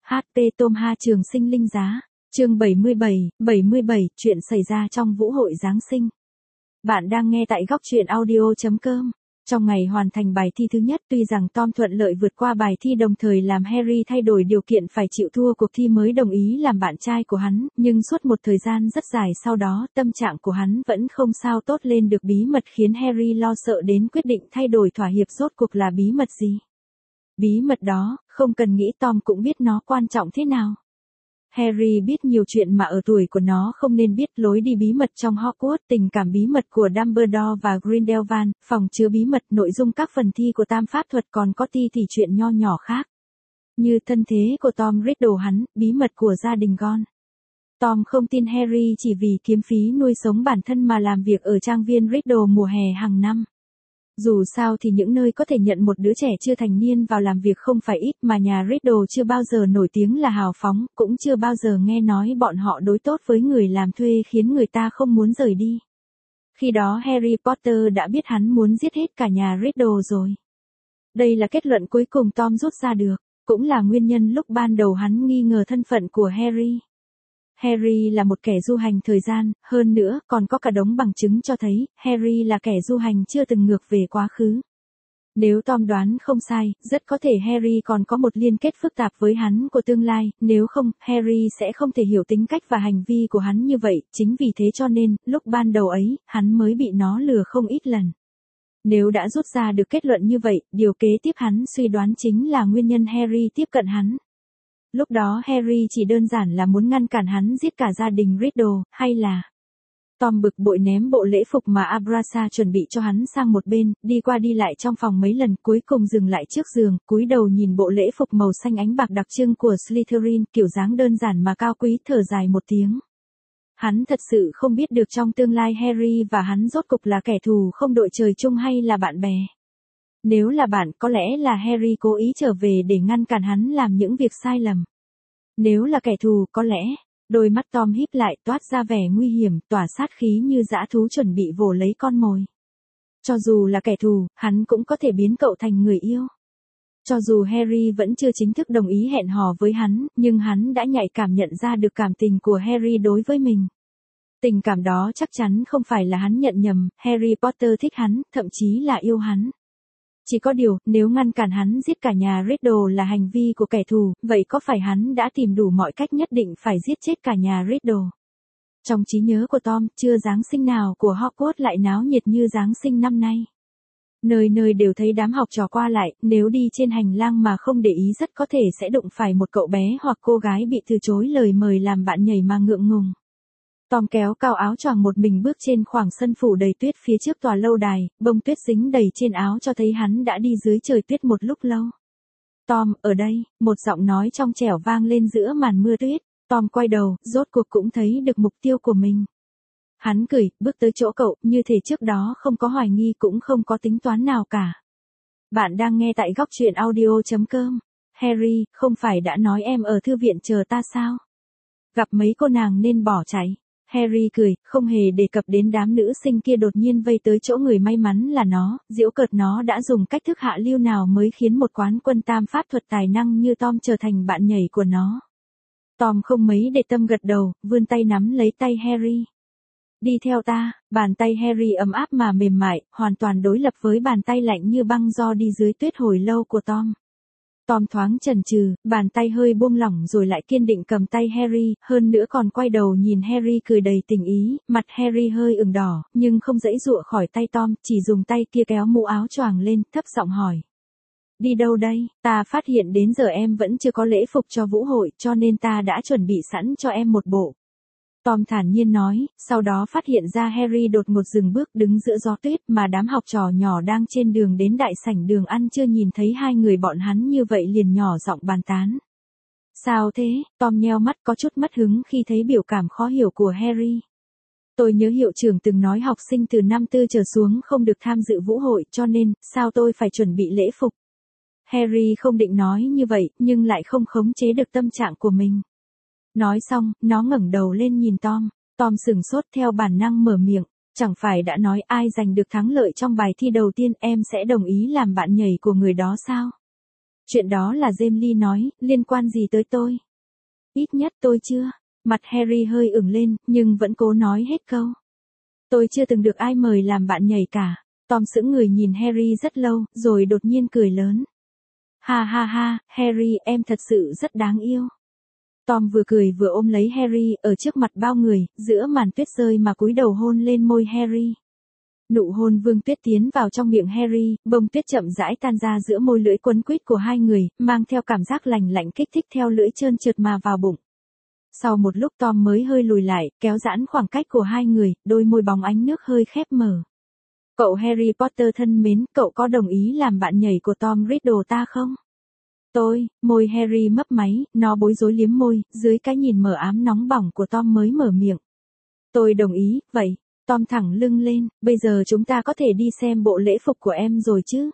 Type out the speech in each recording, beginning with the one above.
HP Tom Ha Trường Sinh Linh Giá, chương 77, chuyện xảy ra trong vũ hội Giáng sinh. Bạn đang nghe tại góc truyện audio.com. Trong ngày hoàn thành bài thi thứ nhất, tuy rằng Tom thuận lợi vượt qua bài thi đồng thời làm Harry thay đổi điều kiện phải chịu thua cuộc thi mới đồng ý làm bạn trai của hắn, nhưng suốt một thời gian rất dài sau đó, tâm trạng của hắn vẫn không sao tốt lên được. Bí mật khiến Harry lo sợ đến quyết định thay đổi thỏa hiệp rốt cuộc là bí mật gì? Bí mật đó, không cần nghĩ Tom cũng biết nó quan trọng thế nào. Harry biết nhiều chuyện mà ở tuổi của nó không nên biết, lối đi bí mật trong Hogwarts, tình cảm bí mật của Dumbledore và Grindelwald, phòng chứa bí mật, nội dung các phần thi của tam pháp thuật, còn có ti thì chuyện nho nhỏ khác. Như thân thế của Tom Riddle hắn, bí mật của gia đình Ron. Tom không tin Harry chỉ vì kiếm phí nuôi sống bản thân mà làm việc ở trang viên Riddle mùa hè hàng năm. Dù sao thì những nơi có thể nhận một đứa trẻ chưa thành niên vào làm việc không phải ít, mà nhà Riddle chưa bao giờ nổi tiếng là hào phóng, cũng chưa bao giờ nghe nói bọn họ đối tốt với người làm thuê khiến người ta không muốn rời đi. Khi đó Harry Potter đã biết hắn muốn giết hết cả nhà Riddle rồi. Đây là kết luận cuối cùng Tom rút ra được, cũng là nguyên nhân lúc ban đầu hắn nghi ngờ thân phận của Harry. Harry là một kẻ du hành thời gian, hơn nữa còn có cả đống bằng chứng cho thấy Harry là kẻ du hành chưa từng ngược về quá khứ. Nếu Tom đoán không sai, rất có thể Harry còn có một liên kết phức tạp với hắn của tương lai, nếu không, Harry sẽ không thể hiểu tính cách và hành vi của hắn như vậy, chính vì thế cho nên, lúc ban đầu ấy, hắn mới bị nó lừa không ít lần. Nếu đã rút ra được kết luận như vậy, điều kế tiếp hắn suy đoán chính là nguyên nhân Harry tiếp cận hắn. Lúc đó Harry chỉ đơn giản là muốn ngăn cản hắn giết cả gia đình Riddle, hay là... Tom bực bội ném bộ lễ phục mà Abrasa chuẩn bị cho hắn sang một bên, đi qua đi lại trong phòng mấy lần, cuối cùng dừng lại trước giường, cúi đầu nhìn bộ lễ phục màu xanh ánh bạc đặc trưng của Slytherin, kiểu dáng đơn giản mà cao quý, thở dài một tiếng. Hắn thật sự không biết được trong tương lai Harry và hắn rốt cục là kẻ thù không đội trời chung hay là bạn bè. Nếu là bạn, có lẽ là Harry cố ý trở về để ngăn cản hắn làm những việc sai lầm. Nếu là kẻ thù, có lẽ, đôi mắt Tom híp lại, toát ra vẻ nguy hiểm, tỏa sát khí như dã thú chuẩn bị vồ lấy con mồi. Cho dù là kẻ thù, hắn cũng có thể biến cậu thành người yêu. Cho dù Harry vẫn chưa chính thức đồng ý hẹn hò với hắn, nhưng hắn đã nhạy cảm nhận ra được cảm tình của Harry đối với mình. Tình cảm đó chắc chắn không phải là hắn nhận nhầm, Harry Potter thích hắn, thậm chí là yêu hắn. Chỉ có điều, nếu ngăn cản hắn giết cả nhà Riddle là hành vi của kẻ thù, vậy có phải hắn đã tìm đủ mọi cách nhất định phải giết chết cả nhà Riddle? Trong trí nhớ của Tom, chưa Giáng sinh nào của Hogwarts lại náo nhiệt như Giáng sinh năm nay. Nơi nơi đều thấy đám học trò qua lại, nếu đi trên hành lang mà không để ý rất có thể sẽ đụng phải một cậu bé hoặc cô gái bị từ chối lời mời làm bạn nhảy mà ngượng ngùng. Tom kéo cao áo choàng một mình bước trên khoảng sân phủ đầy tuyết phía trước tòa lâu đài, bông tuyết dính đầy trên áo cho thấy hắn đã đi dưới trời tuyết một lúc lâu. Tom, ở đây, một giọng nói trong trẻo vang lên giữa màn mưa tuyết. Tom quay đầu, rốt cuộc cũng thấy được mục tiêu của mình. Hắn cười, bước tới chỗ cậu, như thể trước đó không có hoài nghi cũng không có tính toán nào cả. Bạn đang nghe tại góc truyện audio.com. Harry, không phải đã nói em ở thư viện chờ ta sao? Gặp mấy cô nàng nên bỏ chạy. Harry cười, không hề đề cập đến đám nữ sinh kia đột nhiên vây tới chỗ người may mắn là nó, giễu cợt nó đã dùng cách thức hạ lưu nào mới khiến một quán quân tam pháp thuật tài năng như Tom trở thành bạn nhảy của nó. Tom không mấy để tâm gật đầu, vươn tay nắm lấy tay Harry. Đi theo ta, bàn tay Harry ấm áp mà mềm mại, hoàn toàn đối lập với bàn tay lạnh như băng do đi dưới tuyết hồi lâu của Tom. Tom thoáng chần chừ, bàn tay hơi buông lỏng rồi lại kiên định cầm tay Harry, hơn nữa còn quay đầu nhìn Harry cười đầy tình ý, mặt Harry hơi ửng đỏ, nhưng không giãy giụa khỏi tay Tom, chỉ dùng tay kia kéo mũ áo choàng lên, thấp giọng hỏi. Đi đâu đây? Ta phát hiện đến giờ em vẫn chưa có lễ phục cho vũ hội, cho nên ta đã chuẩn bị sẵn cho em một bộ. Tom thản nhiên nói, sau đó phát hiện ra Harry đột ngột dừng bước đứng giữa gió tuyết mà đám học trò nhỏ đang trên đường đến đại sảnh đường ăn chưa nhìn thấy hai người bọn hắn như vậy liền nhỏ giọng bàn tán. Sao thế? Tom nheo mắt có chút mất hứng khi thấy biểu cảm khó hiểu của Harry. Tôi nhớ hiệu trưởng từng nói học sinh từ năm tư trở xuống không được tham dự vũ hội cho nên, sao tôi phải chuẩn bị lễ phục? Harry không định nói như vậy, nhưng lại không khống chế được tâm trạng của mình. Nói xong, nó ngẩng đầu lên nhìn Tom. Tom sửng sốt theo bản năng mở miệng. Chẳng phải đã nói ai giành được thắng lợi trong bài thi đầu tiên em sẽ đồng ý làm bạn nhảy của người đó sao? Chuyện đó là James Lee nói, liên quan gì tới tôi? Ít nhất tôi chưa. Mặt Harry hơi ửng lên, nhưng vẫn cố nói hết câu. Tôi chưa từng được ai mời làm bạn nhảy cả. Tom sững người nhìn Harry rất lâu, rồi đột nhiên cười lớn. Ha ha ha, Harry, em thật sự rất đáng yêu. Tom vừa cười vừa ôm lấy Harry ở trước mặt bao người, giữa màn tuyết rơi mà cúi đầu hôn lên môi Harry. Nụ hôn vương tuyết tiến vào trong miệng Harry, bông tuyết chậm rãi tan ra giữa môi lưỡi quấn quýt của hai người, mang theo cảm giác lành lạnh kích thích theo lưỡi trơn trượt mà vào bụng. Sau một lúc Tom mới hơi lùi lại, kéo giãn khoảng cách của hai người, đôi môi bóng ánh nước hơi khép mở. Cậu Harry Potter thân mến, cậu có đồng ý làm bạn nhảy của Tom Riddle ta không? Môi Harry mấp máy, nó bối rối liếm môi, dưới cái nhìn mờ ám nóng bỏng của Tom mới mở miệng. Tôi đồng ý, vậy. Tom thẳng lưng lên, bây giờ chúng ta có thể đi xem bộ lễ phục của em rồi chứ?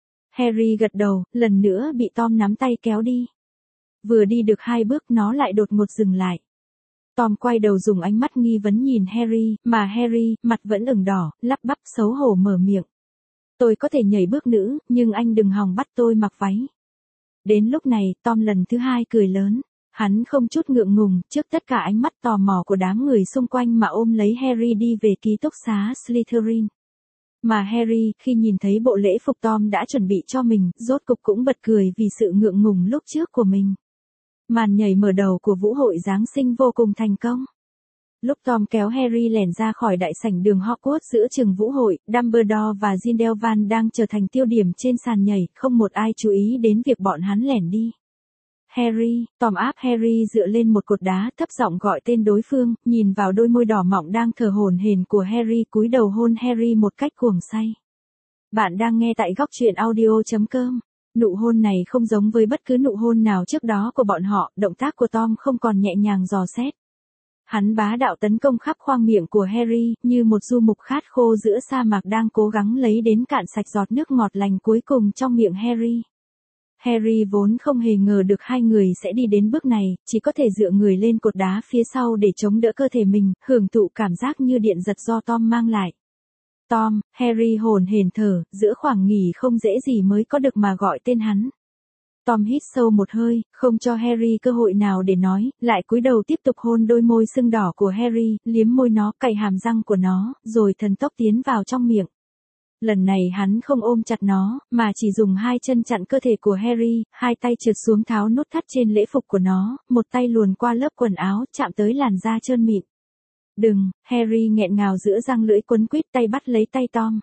Harry gật đầu, lần nữa bị Tom nắm tay kéo đi. Vừa đi được 2 bước nó lại đột ngột dừng lại. Tom quay đầu dùng ánh mắt nghi vấn nhìn Harry, mà Harry, mặt vẫn ửng đỏ, lắp bắp xấu hổ mở miệng. Tôi có thể nhảy bước nữ, nhưng anh đừng hòng bắt tôi mặc váy. Đến lúc này, Tom lần thứ 2 cười lớn. Hắn không chút ngượng ngùng, trước tất cả ánh mắt tò mò của đám người xung quanh mà ôm lấy Harry đi về ký túc xá Slytherin. Mà Harry, khi nhìn thấy bộ lễ phục Tom đã chuẩn bị cho mình, rốt cục cũng bật cười vì sự ngượng ngùng lúc trước của mình. Màn nhảy mở đầu của vũ hội Giáng sinh vô cùng thành công. Lúc Tom kéo Harry lẻn ra khỏi đại sảnh đường Hogwarts giữa trường vũ hội, Dumbledore và Grindelwald đang trở thành tiêu điểm trên sàn nhảy, không một ai chú ý đến việc bọn hắn lẻn đi. Harry, Tom áp Harry dựa lên một cột đá, thấp giọng gọi tên đối phương, nhìn vào đôi môi đỏ mọng đang thở hổn hển của Harry, cúi đầu hôn Harry một cách cuồng say. Bạn đang nghe tại góc truyện audio.com. Nụ hôn này không giống với bất cứ nụ hôn nào trước đó của bọn họ, động tác của Tom không còn nhẹ nhàng dò xét. Hắn bá đạo tấn công khắp khoang miệng của Harry, như một du mục khát khô giữa sa mạc đang cố gắng lấy đến cạn sạch giọt nước ngọt lành cuối cùng trong miệng Harry. Harry vốn không hề ngờ được hai người sẽ đi đến bước này, chỉ có thể dựa người lên cột đá phía sau để chống đỡ cơ thể mình, hưởng thụ cảm giác như điện giật do Tom mang lại. Tom, Harry hổn hển thở, giữa khoảng nghỉ không dễ gì mới có được mà gọi tên hắn. Tom hít sâu một hơi, không cho Harry cơ hội nào để nói, lại cúi đầu tiếp tục hôn đôi môi sưng đỏ của Harry, liếm môi nó, cạy hàm răng của nó, rồi thần tốc tiến vào trong miệng. Lần này hắn không ôm chặt nó, mà chỉ dùng 2 chân chặn cơ thể của Harry, 2 tay trượt xuống tháo nút thắt trên lễ phục của nó, một tay luồn qua lớp quần áo, chạm tới làn da trơn mịn. Đừng, Harry nghẹn ngào giữa răng lưỡi quấn quýt tay bắt lấy tay Tom.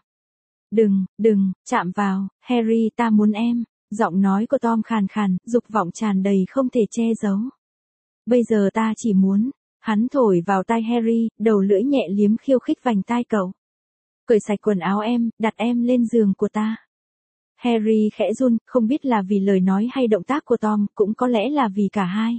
Đừng, chạm vào, Harry ta muốn em. Giọng nói của Tom khàn khàn, dục vọng tràn đầy không thể che giấu. Bây giờ ta chỉ muốn. Hắn thổi vào tai Harry, đầu lưỡi nhẹ liếm khiêu khích vành tai cậu. Cởi sạch quần áo em, đặt em lên giường của ta. Harry khẽ run, không biết là vì lời nói hay động tác của Tom, cũng có lẽ là vì cả hai.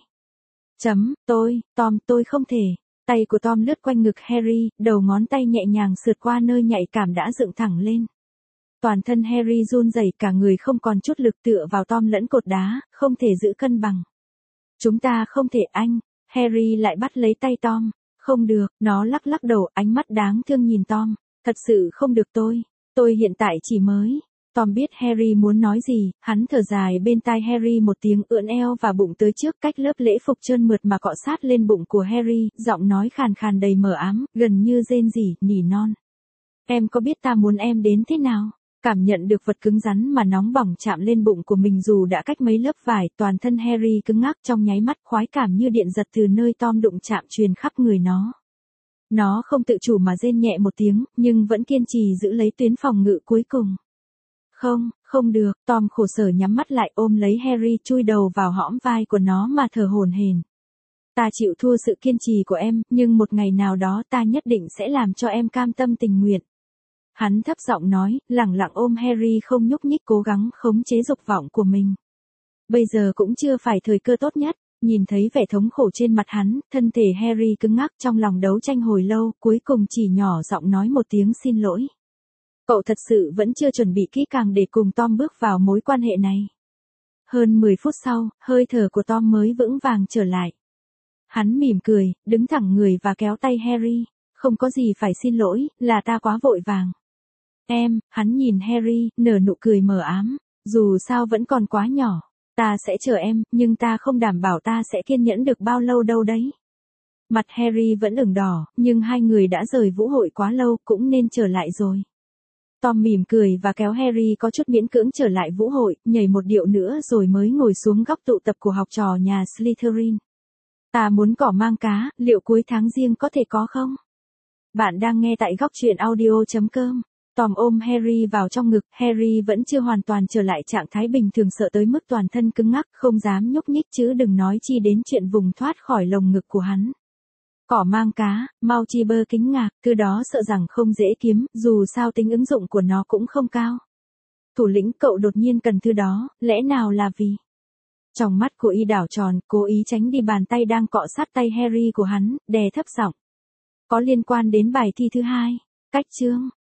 Tom, tôi không thể. Tay của Tom lướt quanh ngực Harry, đầu ngón tay nhẹ nhàng sượt qua nơi nhạy cảm đã dựng thẳng lên. Toàn thân Harry run rẩy, cả người không còn chút lực, tựa vào Tom lẫn cột đá, không thể giữ cân bằng. Chúng ta không thể anh. Harry lại bắt lấy tay Tom. Không được, nó lắc lắc đầu, ánh mắt đáng thương nhìn Tom. Thật sự không được tôi hiện tại chỉ mới. Tom biết Harry muốn nói gì, hắn thở dài bên tai Harry một tiếng, ưỡn eo và bụng tới trước, cách lớp lễ phục trơn mượt mà cọ sát lên bụng của Harry, giọng nói khàn khàn đầy mờ ám, gần như rên rỉ, nỉ non. Em có biết ta muốn em đến thế nào? Cảm nhận được vật cứng rắn mà nóng bỏng chạm lên bụng của mình dù đã cách mấy lớp vải, toàn thân Harry cứng ngắc, trong nháy mắt, khoái cảm như điện giật từ nơi Tom đụng chạm truyền khắp người nó. Nó không tự chủ mà rên nhẹ một tiếng, nhưng vẫn kiên trì giữ lấy tuyến phòng ngự cuối cùng. Không được, Tom khổ sở nhắm mắt lại, ôm lấy Harry, chui đầu vào hõm vai của nó mà thở hổn hển. Ta chịu thua sự kiên trì của em, nhưng một ngày nào đó ta nhất định sẽ làm cho em cam tâm tình nguyện. Hắn thấp giọng nói, lẳng lặng ôm Harry không nhúc nhích, cố gắng khống chế dục vọng của mình. Bây giờ cũng chưa phải thời cơ tốt nhất. Nhìn thấy vẻ thống khổ trên mặt hắn, thân thể Harry cứng ngắc, trong lòng đấu tranh hồi lâu, cuối cùng chỉ nhỏ giọng nói một tiếng xin lỗi. Cậu thật sự vẫn chưa chuẩn bị kỹ càng để cùng Tom bước vào mối quan hệ này. Hơn 10 phút sau, hơi thở của Tom mới vững vàng trở lại. Hắn mỉm cười, đứng thẳng người và kéo tay Harry. Không có gì phải xin lỗi, là ta quá vội vàng. Hắn nhìn Harry, nở nụ cười mờ ám. Dù sao vẫn còn quá nhỏ. Ta sẽ chờ em, nhưng ta không đảm bảo ta sẽ kiên nhẫn được bao lâu đâu đấy. Mặt Harry vẫn ửng đỏ, nhưng hai người đã rời vũ hội quá lâu, cũng nên trở lại rồi. Tom mỉm cười và kéo Harry có chút miễn cưỡng trở lại vũ hội, nhảy một điệu nữa rồi mới ngồi xuống góc tụ tập của học trò nhà Slytherin. Ta muốn cỏ mang cá, liệu cuối tháng riêng có thể có không? Bạn đang nghe tại góc truyện audio.com. Tom ôm Harry vào trong ngực, Harry vẫn chưa hoàn toàn trở lại trạng thái bình thường, sợ tới mức toàn thân cứng ngắc, không dám nhúc nhích chứ đừng nói chi đến chuyện vùng thoát khỏi lồng ngực của hắn. Cỏ mang cá, Mountchiber kinh ngạc, thứ đó sợ rằng không dễ kiếm, dù sao tính ứng dụng của nó cũng không cao. Thủ lĩnh, cậu đột nhiên cần thứ đó, lẽ nào là vì... Trong mắt của y đảo tròn, cố ý tránh đi bàn tay đang cọ sát tay Harry của hắn, đè thấp giọng. Có liên quan đến bài thi thứ hai. Cách chương.